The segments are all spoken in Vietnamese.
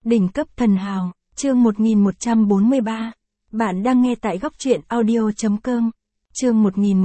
Đỉnh cấp thần hào, chương 1143. Bạn đang nghe tại góc truyện audio.com. Chương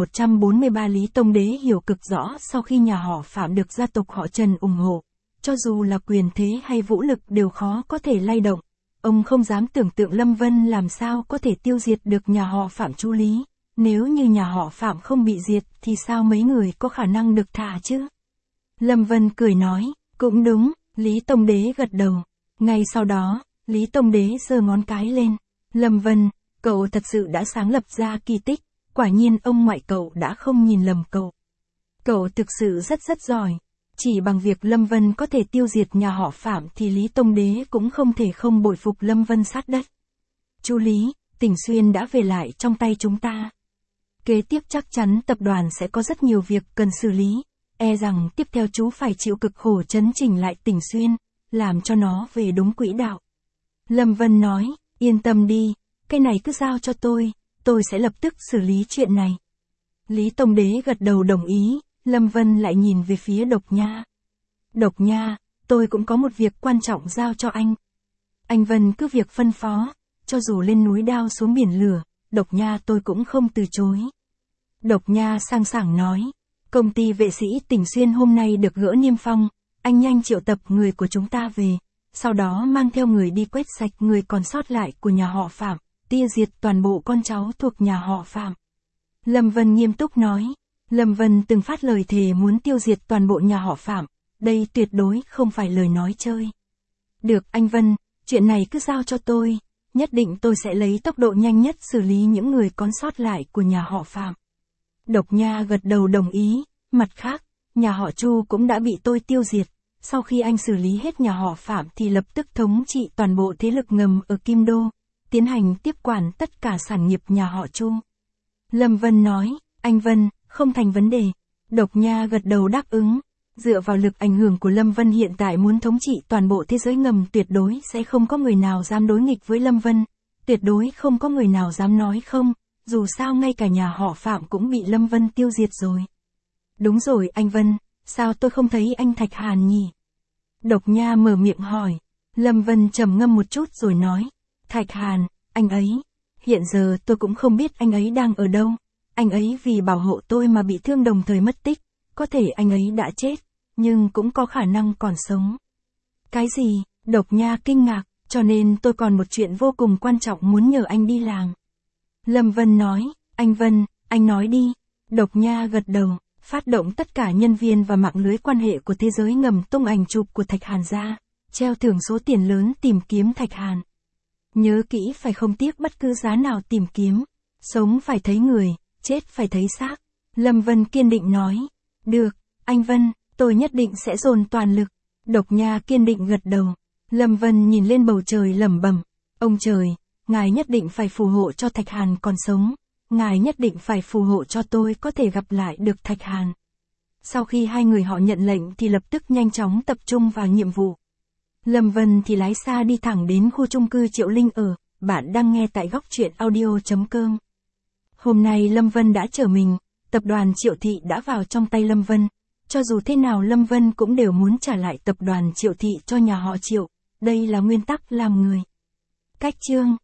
1143. Lý Tông Đế hiểu cực rõ sau khi nhà họ Phạm được gia tộc họ Trần ủng hộ, cho dù là quyền thế hay vũ lực đều khó có thể lay động. Ông không dám tưởng tượng Lâm Vân làm sao có thể tiêu diệt được nhà họ Phạm Chu Lý. Nếu như nhà họ Phạm không bị diệt thì sao mấy người có khả năng được thả chứ? Lâm Vân cười nói, cũng đúng. Lý Tông Đế gật đầu. Ngay sau đó, Lý Tông Đế giơ ngón cái lên. Lâm Vân, cậu thật sự đã sáng lập ra kỳ tích, quả nhiên ông ngoại cậu đã không nhìn lầm cậu. Cậu thực sự rất giỏi. Chỉ bằng việc Lâm Vân có thể tiêu diệt nhà họ Phạm thì Lý Tông Đế cũng không thể không bội phục Lâm Vân sát đất. Chu Lý, Tỉnh Xuyên đã về lại trong tay chúng ta. Kế tiếp chắc chắn tập đoàn sẽ có rất nhiều việc cần xử lý. E rằng tiếp theo chú phải chịu cực khổ chấn chỉnh lại Tỉnh Xuyên, làm cho nó về đúng quỹ đạo. Lâm Vân nói, yên tâm đi, cái này cứ giao cho tôi sẽ lập tức xử lý chuyện này. Lý Tông Đế gật đầu đồng ý, Lâm Vân lại nhìn về phía Độc Nha. Độc Nha, tôi cũng có một việc quan trọng giao cho anh. Anh Vân cứ việc phân phó, cho dù lên núi đao xuống biển lửa, Độc Nha tôi cũng không từ chối. Độc Nha sang sảng nói, công ty vệ sĩ Tỉnh Xuyên hôm nay được gỡ niêm phong, anh nhanh triệu tập người của chúng ta về, sau đó mang theo người đi quét sạch người còn sót lại của nhà họ Phạm, tiêu diệt toàn bộ con cháu thuộc nhà họ Phạm. Lâm Vân nghiêm túc nói, Lâm Vân từng phát lời thề muốn tiêu diệt toàn bộ nhà họ Phạm, đây tuyệt đối không phải lời nói chơi. Được anh Vân, chuyện này cứ giao cho tôi, nhất định tôi sẽ lấy tốc độ nhanh nhất xử lý những người còn sót lại của nhà họ Phạm. Độc Nha gật đầu đồng ý, mặt khác, nhà họ Chu cũng đã bị tôi tiêu diệt, sau khi anh xử lý hết nhà họ Phạm thì lập tức thống trị toàn bộ thế lực ngầm ở Kim Đô, tiến hành tiếp quản tất cả sản nghiệp nhà họ Chu. Lâm Vân nói, anh Vân, không thành vấn đề. Độc Nha gật đầu đáp ứng, dựa vào lực ảnh hưởng của Lâm Vân hiện tại muốn thống trị toàn bộ thế giới ngầm tuyệt đối sẽ không có người nào dám đối nghịch với Lâm Vân, tuyệt đối không có người nào dám nói không, dù sao ngay cả nhà họ Phạm cũng bị Lâm Vân tiêu diệt rồi. Đúng rồi anh Vân, sao tôi không thấy anh Thạch Hàn nhỉ? Độc Nha mở miệng hỏi. Lâm Vân trầm ngâm một chút rồi nói, Thạch Hàn, anh ấy, hiện giờ tôi cũng không biết anh ấy đang ở đâu, anh ấy vì bảo hộ tôi mà bị thương đồng thời mất tích, có thể anh ấy đã chết, nhưng cũng có khả năng còn sống. Cái gì? Độc Nha kinh ngạc, cho nên tôi còn một chuyện vô cùng quan trọng muốn nhờ anh đi làm. Lâm Vân nói, anh Vân, anh nói đi. Độc Nha gật đầu, phát động tất cả nhân viên và mạng lưới quan hệ của thế giới ngầm tung ảnh chụp của Thạch Hàn ra, treo thưởng số tiền lớn tìm kiếm Thạch Hàn. Nhớ kỹ phải không tiếc bất cứ giá nào tìm kiếm, sống phải thấy người, chết phải thấy xác. Lâm Vân kiên định nói, được, anh Vân, tôi nhất định sẽ dồn toàn lực. Độc Nha kiên định gật đầu. Lâm Vân nhìn lên bầu trời lẩm bẩm, ông trời, ngài nhất định phải phù hộ cho Thạch Hàn còn sống, ngài nhất định phải phù hộ cho tôi có thể gặp lại được Thạch Hàn. Sau khi hai người họ nhận lệnh thì lập tức nhanh chóng tập trung vào nhiệm vụ. Lâm Vân thì lái xa đi thẳng đến khu chung cư Triệu Linh ở, bạn đang nghe tại góc truyện audio.com. Hôm nay Lâm Vân đã trở mình, tập đoàn Triệu Thị đã vào trong tay Lâm Vân, cho dù thế nào Lâm Vân cũng đều muốn trả lại tập đoàn Triệu Thị cho nhà họ Triệu, đây là nguyên tắc làm người. Cách chương